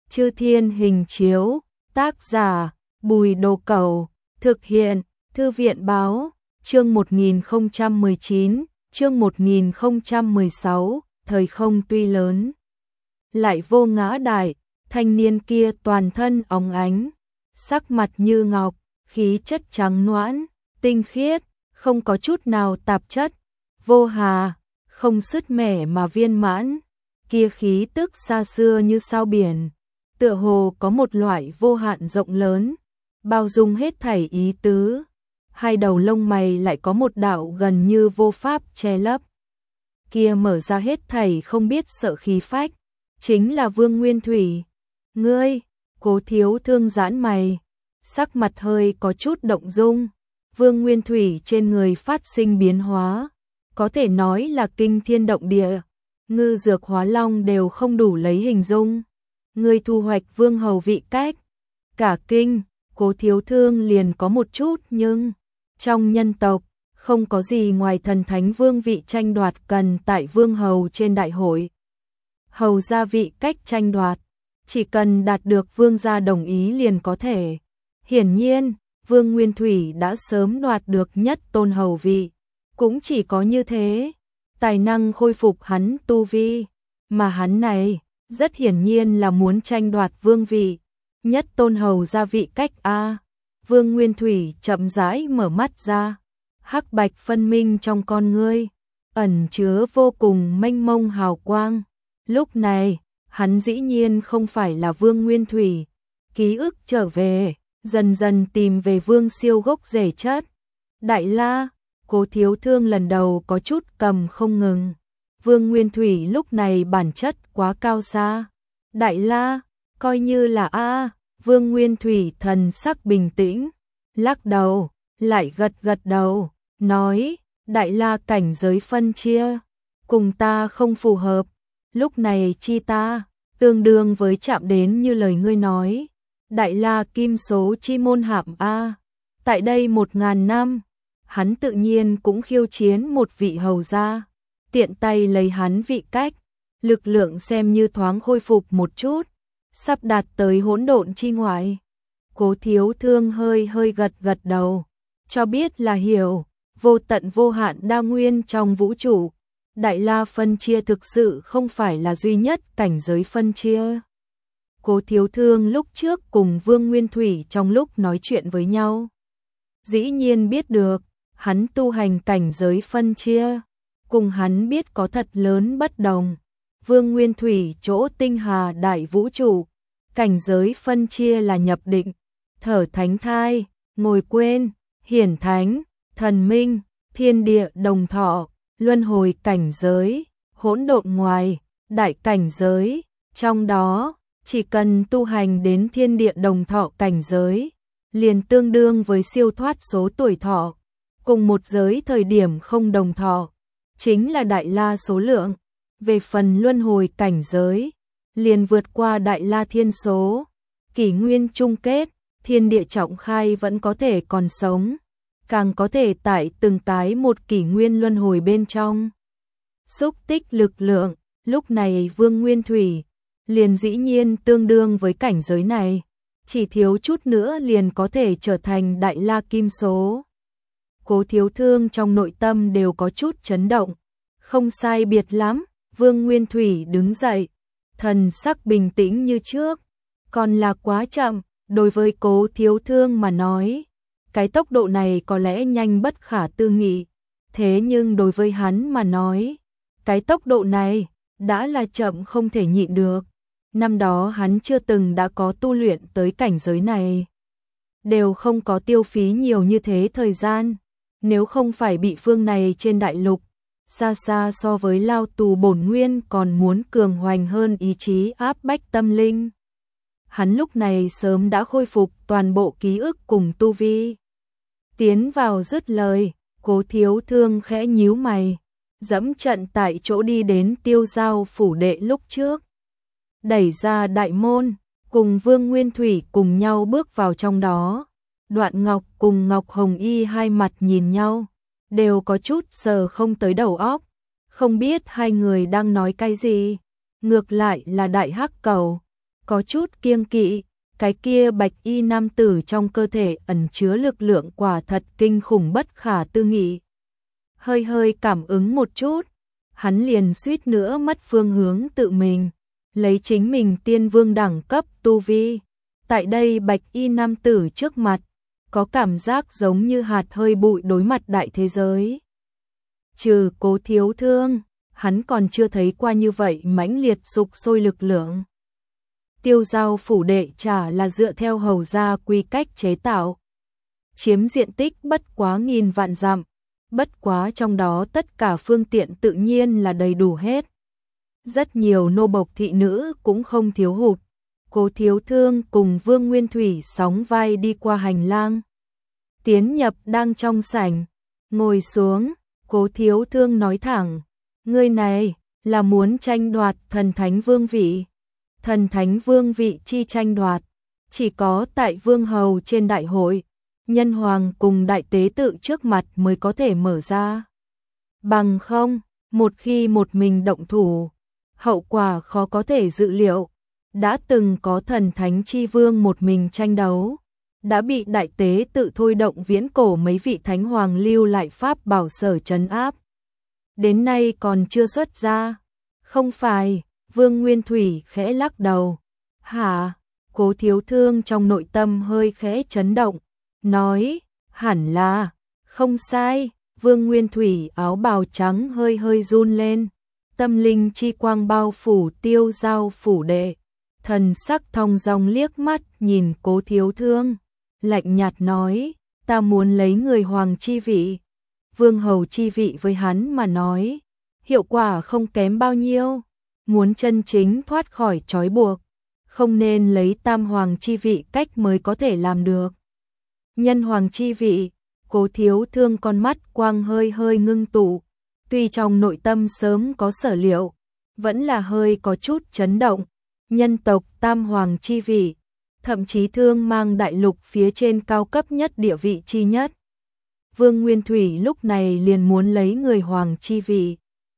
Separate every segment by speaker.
Speaker 1: Chư Thiên Hình Chiếu, tác giả Bùi Đồ Cẩu, thực hiện Thư viện Báo, chương 1019, chương 1016, thời không tuy lớn, lại vô ngã đại, thanh niên kia toàn thân óng ánh, sắc mặt như ngọc, khí chất trắng nõn, tinh khiết, không có chút nào tạp chất, vô hà, không sứt mẻ mà viên mãn, kia khí tức xa xưa như sao biển, tựa hồ có một loại vô hạn rộng lớn, bao dung hết thảy ý tứ. Hai đầu lông mày lại có một đạo gần như vô pháp che lấp. Kia mở ra hết thảy không biết sợ khí phách, chính là Vương Nguyên Thủy. Ngươi, Cố Thiếu Thương giãn mày, sắc mặt hơi có chút động dung. Vương Nguyên Thủy trên người phát sinh biến hóa, có thể nói là kinh thiên động địa, ngư dược hóa long đều không đủ lấy hình dung. Ngươi thu hoạch vương hầu vị cách, cả kinh, Cố Thiếu Thương liền có một chút, nhưng trong nhân tộc không có gì ngoài thần thánh vương vị tranh đoạt cần tại vương hầu trên đại hội. Hầu gia vị cách tranh đoạt, chỉ cần đạt được vương gia đồng ý liền có thể. Hiển nhiên, Vương Nguyên Thủy đã sớm đoạt được nhất tôn hầu vị, cũng chỉ có như thế, tài năng khôi phục hắn tu vi, mà hắn này, rất hiển nhiên là muốn tranh đoạt vương vị, nhất tôn hầu gia vị cách a. Vương Nguyên Thủy chậm rãi mở mắt ra, hắc bạch phân minh trong con ngươi, ẩn chứa vô cùng mênh mông hào quang. Lúc này, hắn dĩ nhiên không phải là Vương Nguyên Thủy, ký ức trở về, dần dần tìm về Vương Siêu gốc rễ chất. Đại La, Cố Thiếu Thương lần đầu có chút cầm không ngừng. Vương Nguyên Thủy lúc này bản chất quá cao xa. Đại La, coi như là a. Vương Nguyên Thủy thần sắc bình tĩnh, lắc đầu, lại gật gật đầu, nói, Đại La cảnh giới phân chia, cùng ta không phù hợp, lúc này chi ta, tương đương với chạm đến như lời ngươi nói, Đại La kim số chi môn hạm a. Tại đây 1000 năm, hắn tự nhiên cũng khiêu chiến một vị hầu gia, tiện tay lấy hắn vị cách, lực lượng xem như thoáng khôi phục một chút, sắp đạt tới hỗn độn chi ngoại. Cố Thiếu Thương hơi gật gật đầu, cho biết là hiểu, vô tận vô hạn đa nguyên trong vũ trụ, Đại La phân chia thực sự không phải là duy nhất cảnh giới phân chia. Cố Thiếu Thương lúc trước cùng Vương Nguyên Thủy trong lúc nói chuyện với nhau, dĩ nhiên biết được, hắn tu hành cảnh giới phân chia, cùng hắn biết có thật lớn bất đồng. Vương Nguyên Thủy chỗ tinh hà đại vũ trụ, cảnh giới phân chia là nhập định, thở thánh thai, ngồi quên, hiển thánh, thần minh, thiên địa đồng thọ, luân hồi cảnh giới, hỗn độn ngoài, đại cảnh giới, trong đó, chỉ cần tu hành đến thiên địa đồng thọ cảnh giới, liền tương đương với siêu thoát số tuổi thọ, cùng một giới thời điểm không đồng thọ, chính là Đại La số lượng. Về phần luân hồi cảnh giới, liền vượt qua Đại La thiên số, kỷ nguyên chung kết, thiên địa trọng khai vẫn có thể còn sống, càng có thể tại từng tái một kỷ nguyên luân hồi bên trong. Xúc tích lực lượng, lúc này Vương Nguyên Thủy, liền dĩ nhiên tương đương với cảnh giới này, chỉ thiếu chút nữa liền có thể trở thành Đại La kim số. Cố Thiếu Thương trong nội tâm đều có chút chấn động, không sai biệt lắm. Vương Nguyên Thủy đứng dậy, thần sắc bình tĩnh như trước, còn là quá chậm, đối với Cố Thiếu Thương mà nói, cái tốc độ này có lẽ nhanh bất khả tư nghị, thế nhưng đối với hắn mà nói, cái tốc độ này đã là chậm không thể nhịn được. Năm đó hắn chưa từng đã có tu luyện tới cảnh giới này, đều không có tiêu phí nhiều như thế thời gian, nếu không phải bị phương này trên đại lục xa xa so với lao tù bổn nguyên còn muốn cường hoành hơn ý chí áp bách tâm linh. Hắn lúc này sớm đã khôi phục toàn bộ ký ức cùng tu vi. Tiến vào dứt lời, Cố Thiếu Thương khẽ nhíu mày, dẫm trận tại chỗ đi đến Tiêu Giao phủ đệ lúc trước. Đẩy ra đại môn, cùng Vương Nguyên Thủy cùng nhau bước vào trong đó. Đoạn Ngọc cùng Ngọc Hồng Y hai mặt nhìn nhau, đều có chút sờ không tới đầu óc, không biết hai người đang nói cái gì. Ngược lại là Đại Hắc Cầu, có chút kiêng kỵ, cái kia bạch y nam tử trong cơ thể ẩn chứa lực lượng quả thật kinh khủng bất khả tư nghị. Hơi hơi cảm ứng một chút, hắn liền suýt nữa mất phương hướng tự mình, lấy chính mình tiên vương đẳng cấp tu vi. Tại đây bạch y nam tử trước mặt, có cảm giác giống như hạt hơi bụi đối mặt đại thế giới. Trừ Cố Thiếu Thương, hắn còn chưa thấy qua như vậy mãnh liệt sục sôi lực lượng. Tiêu Giao phủ đệ chả là dựa theo hầu gia quy cách chế tạo, chiếm diện tích bất quá 1000 vạn dặm, bất quá trong đó tất cả phương tiện tự nhiên là đầy đủ hết. Rất nhiều nô bộc thị nữ cũng không thiếu hụt. Cố Thiếu Thương cùng Vương Nguyên Thủy sóng vai đi qua hành lang, tiến nhập đang trong sảnh, ngồi xuống. Cố Thiếu Thương nói thẳng, ngươi này là muốn tranh đoạt thần thánh vương vị. Thần thánh vương vị chi tranh đoạt, chỉ có tại vương hầu trên đại hội, nhân hoàng cùng đại tế tự trước mặt mới có thể mở ra. Bằng không, một khi một mình động thủ, hậu quả khó có thể dự liệu. Đã từng có thần thánh chi vương một mình tranh đấu, đã bị đại tế tự thôi động viễn cổ mấy vị thánh hoàng lưu lại pháp bảo sở trấn áp. Đến nay còn chưa xuất ra. Không phải, Vương Nguyên Thủy khẽ lắc đầu. Hả? Cố Thiếu Thương trong nội tâm hơi khẽ chấn động, nói, hẳn là, không sai. Vương Nguyên Thủy áo bào trắng hơi hơi run lên, tâm linh chi quang bao phủ Tiêu Giao phủ đệ. Thần sắc thong dong liếc mắt nhìn Cố Thiếu Thương, lạnh nhạt nói, ta muốn lấy người hoàng chi vị. Vương hầu chi vị với hắn mà nói, hiệu quả không kém bao nhiêu. Muốn chân chính thoát khỏi trói buộc, không nên lấy tam hoàng chi vị cách mới có thể làm được. Nhân hoàng chi vị, Cố Thiếu Thương con mắt quang hơi hơi ngưng tụ, tuy trong nội tâm sớm có sở liệu, vẫn là hơi có chút chấn động. Nhân tộc tam hoàng chi vị, thậm chí thương mang đại lục phía trên cao cấp nhất địa vị chi nhất. Vương Nguyên Thủy lúc này liền muốn lấy người hoàng chi vị,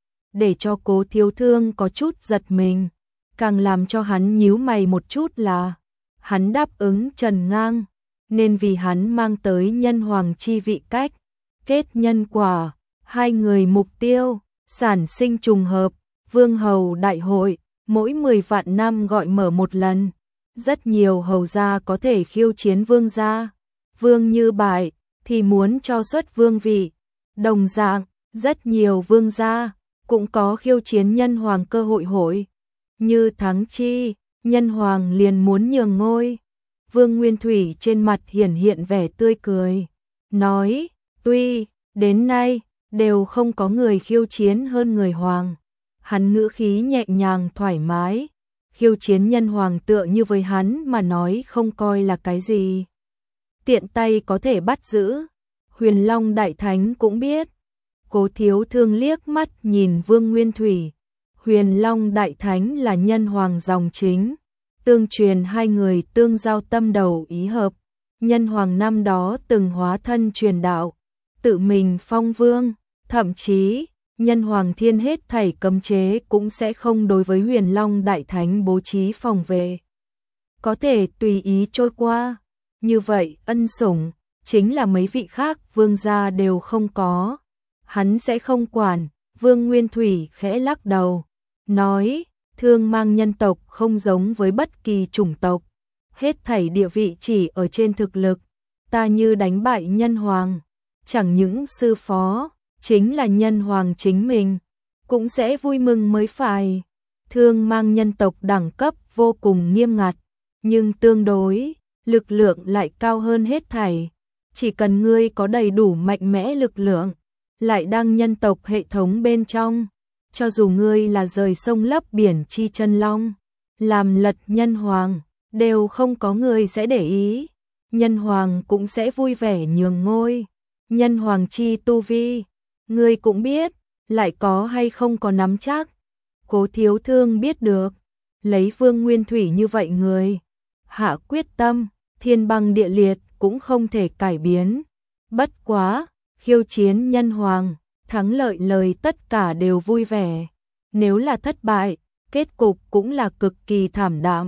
Speaker 1: để cho Cố Thiếu Thương có chút giật mình, càng làm cho hắn nhíu mày một chút là, hắn đáp ứng Trần Ngang, nên vì hắn mang tới nhân hoàng chi vị cách, kết nhân quả, hai người mục tiêu, sản sinh trùng hợp, vương hầu đại hội, mỗi 10 vạn năm gọi mở một lần, rất nhiều hầu gia có thể khiêu chiến vương gia, vương như bại, thì muốn cho xuất vương vị, đồng dạng, rất nhiều vương gia cũng có khiêu chiến nhân hoàng cơ hội như thắng chi, nhân hoàng liền muốn nhường ngôi. Vương Nguyên Thủy trên mặt hiển hiện vẻ tươi cười, nói, tuy đến nay đều không có người khiêu chiến hơn người hoàng. Hắn ngữ khí nhẹ nhàng thoải mái, khiêu chiến nhân hoàng tựa như với hắn mà nói không coi là cái gì. Tiện tay có thể bắt giữ, Huyền Long Đại Thánh cũng biết. Cố Thiếu Thương liếc mắt nhìn Vương Nguyên Thủy, Huyền Long Đại Thánh là nhân hoàng dòng chính, tương truyền hai người tương giao tâm đầu ý hợp, nhân hoàng năm đó từng hóa thân truyền đạo, tự mình phong vương, thậm chí nhân hoàng thiên hết thảy cấm chế cũng sẽ không đối với Huyền Long Đại Thánh bố trí phòng vệ, có thể tùy ý trôi qua. Như vậy ân sủng chính là mấy vị khác vương gia đều không có, hắn sẽ không quản. Vương Nguyên Thủy khẽ lắc đầu, nói, thương mang nhân tộc không giống với bất kỳ chủng tộc, hết thảy địa vị chỉ ở trên thực lực. Ta như đánh bại nhân hoàng, chẳng những sư phó, chính là nhân hoàng chính mình, cũng sẽ vui mừng mới phải. Thương mang nhân tộc đẳng cấp vô cùng nghiêm ngặt, nhưng tương đối, lực lượng lại cao hơn hết thảy. Chỉ cần ngươi có đầy đủ mạnh mẽ lực lượng, lại đang nhân tộc hệ thống bên trong, cho dù ngươi là rời sông lấp biển chi chân long, làm lật nhân hoàng, đều không có người sẽ để ý. Nhân hoàng cũng sẽ vui vẻ nhường ngôi. Nhân hoàng chi tu vi, ngươi cũng biết, lại có hay không có nắm chắc. Cố Thiếu Thương biết được, lấy Vương Nguyên Thủy như vậy người, hạ quyết tâm, thiên băng địa liệt cũng không thể cải biến. Bất quá, khiêu chiến nhân hoàng, thắng lợi lời tất cả đều vui vẻ. Nếu là thất bại, kết cục cũng là cực kỳ thảm đạm.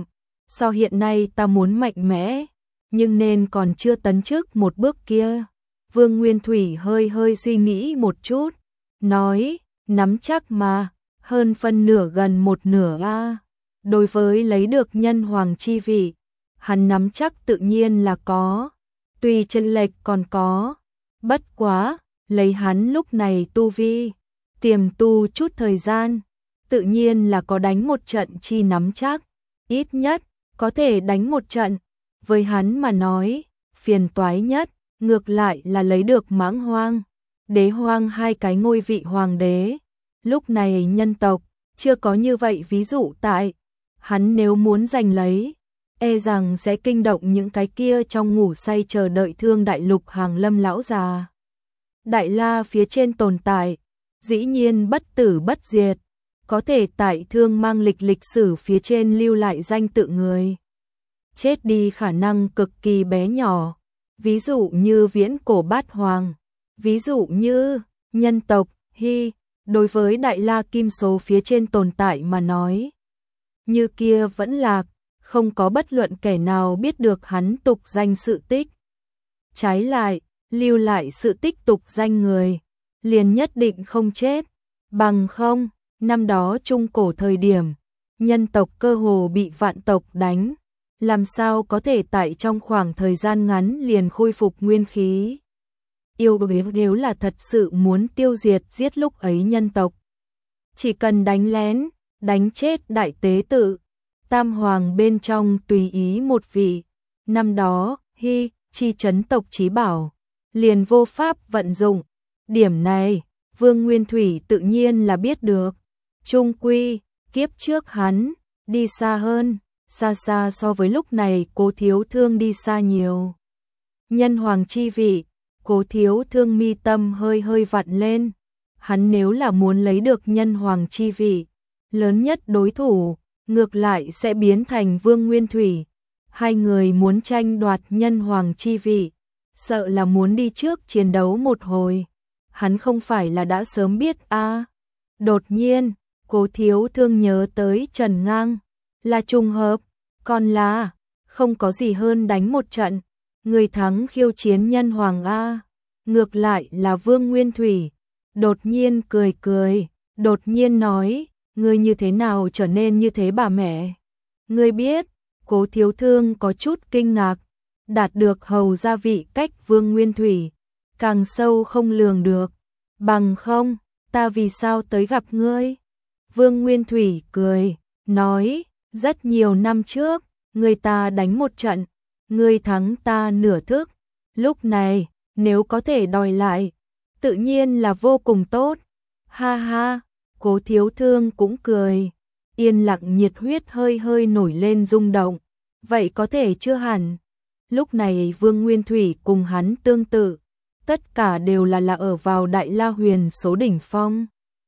Speaker 1: so hiện nay ta muốn mạnh mẽ, nhưng nên còn chưa tấn chức một bước kia. Vương Nguyên Thủy hơi hơi suy nghĩ một chút, nói, nắm chắc mà, hơn phân nửa gần một nửa a. Đối với lấy được nhân hoàng chi vị, hắn nắm chắc tự nhiên là có, tuy chênh lệch còn có, bất quá, lấy hắn lúc này tu vi, tiềm tu chút thời gian, tự nhiên là có đánh một trận chi nắm chắc, ít nhất, có thể đánh một trận. Với hắn mà nói, phiền toái nhất, ngược lại là lấy được Mãng Hoang, Đế Hoang hai cái ngôi vị hoàng đế. Lúc này nhân tộc, chưa có như vậy ví dụ tại, hắn nếu muốn giành lấy, e rằng sẽ kinh động những cái kia trong ngủ say chờ đợi Thương Đại Lục hàng lâm lão già. Đại La phía trên tồn tại, dĩ nhiên bất tử bất diệt, có thể tại Thương Mang lịch sử phía trên lưu lại danh tự người chết đi khả năng cực kỳ bé nhỏ, ví dụ như Viễn Cổ Bát Hoàng, ví dụ như nhân tộc Hy, đối với Đại La Kim số phía trên tồn tại mà nói, như kia vẫn lạc, không có bất luận kẻ nào biết được hắn tục danh sự tích. Trái lại, lưu lại sự tích tục danh người, liền nhất định không chết, bằng không, năm đó trung cổ thời điểm, nhân tộc cơ hồ bị vạn tộc đánh, làm sao có thể tại trong khoảng thời gian ngắn liền khôi phục nguyên khí. Yêu đối nếu là thật sự muốn tiêu diệt giết lúc ấy nhân tộc, chỉ cần đánh lén, đánh chết đại tế tự, tam hoàng bên trong tùy ý một vị, năm đó, Hy, chi chấn tộc chí bảo, liền vô pháp vận dụng. Điểm này, Vương Nguyên Thủy tự nhiên là biết được. Trung quy, kiếp trước hắn, đi xa hơn, xa xa so với lúc này Cố Thiếu Thương đi xa nhiều. Nhân hoàng chi vị, Cố Thiếu Thương mi tâm hơi hơi vặn lên. Hắn nếu là muốn lấy được nhân hoàng chi vị, lớn nhất đối thủ, ngược lại sẽ biến thành Vương Nguyên Thủy. Hai người muốn tranh đoạt nhân hoàng chi vị, sợ là muốn đi trước chiến đấu một hồi. Hắn không phải là đã sớm biết a. Đột nhiên, Cố Thiếu Thương nhớ tới Trần Ngang, là trùng hợp, còn là không có gì hơn đánh một trận, người thắng khiêu chiến nhân hoàng a. Ngược lại là Vương Nguyên Thủy, đột nhiên cười cười, đột nhiên nói, ngươi như thế nào trở nên như thế bà mẹ? Ngươi biết, Cố Thiếu Thương có chút kinh ngạc, đạt được hầu gia vị cách Vương Nguyên Thủy, càng sâu không lường được, bằng không, ta vì sao tới gặp ngươi? Vương Nguyên Thủy cười, nói, rất nhiều năm trước, người ta đánh một trận, ngươi thắng ta nửa thức, lúc này, nếu có thể đòi lại, tự nhiên là vô cùng tốt. Ha ha, Cố Thiếu Thương cũng cười, yên lặng nhiệt huyết hơi hơi nổi lên rung động, vậy có thể chưa hẳn. Lúc này Vương Nguyên Thủy cùng hắn tương tự, tất cả đều là ở vào Đại La Huyền số đỉnh phong.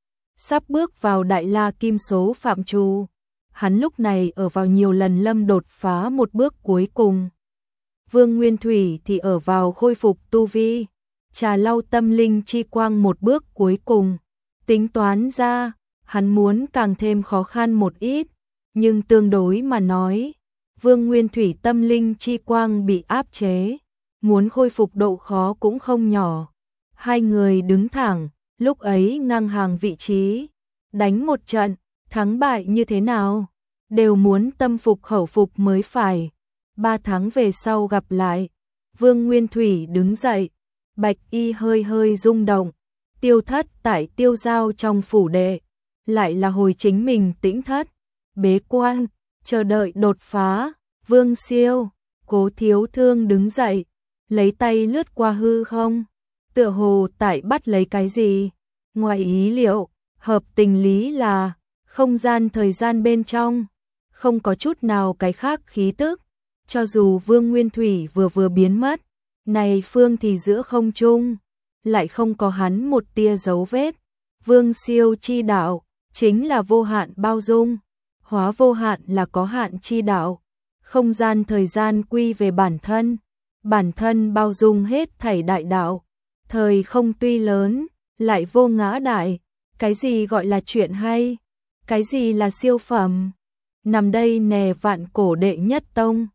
Speaker 1: Sắp bước vào Đại La Kim số phạm trù, hắn lúc này ở vào nhiều lần lâm đột phá một bước cuối cùng. Vương Nguyên Thủy thì ở vào khôi phục tu vi, trà lau tâm linh chi quang một bước cuối cùng. Tính toán ra, hắn muốn càng thêm khó khăn một ít, nhưng tương đối mà nói, Vương Nguyên Thủy tâm linh chi quang bị áp chế, muốn khôi phục độ khó cũng không nhỏ. Hai người đứng thẳng, lúc ấy ngang hàng vị trí, đánh một trận, thắng bại như thế nào, đều muốn tâm phục khẩu phục mới phải. 3 tháng về sau gặp lại, Vương Nguyên Thủy đứng dậy, bạch y hơi hơi rung động, tiêu thất tại tiêu giao trong phủ đệ, lại là hồi chính mình tĩnh thất, bế quan, chờ đợi đột phá. Vương Siêu, Cố Thiếu Thương đứng dậy, lấy tay lướt qua hư không, tựa hồ tại bắt lấy cái gì. Ngoài ý liệu, hợp tình lý là không gian thời gian bên trong, không có chút nào cái khác khí tức, cho dù Vương Nguyên Thủy vừa biến mất, này phương thì giữa không trung, lại không có hắn một tia dấu vết. Vương Siêu chi đạo, chính là vô hạn bao dung, hóa vô hạn là có hạn chi đạo. Không gian thời gian quy về bản thân bao dung hết thảy đại đạo, thời không tuy lớn, lại vô ngã đại, cái gì gọi là chuyện hay, cái gì là siêu phẩm, nằm đây nè vạn cổ đệ nhất tông.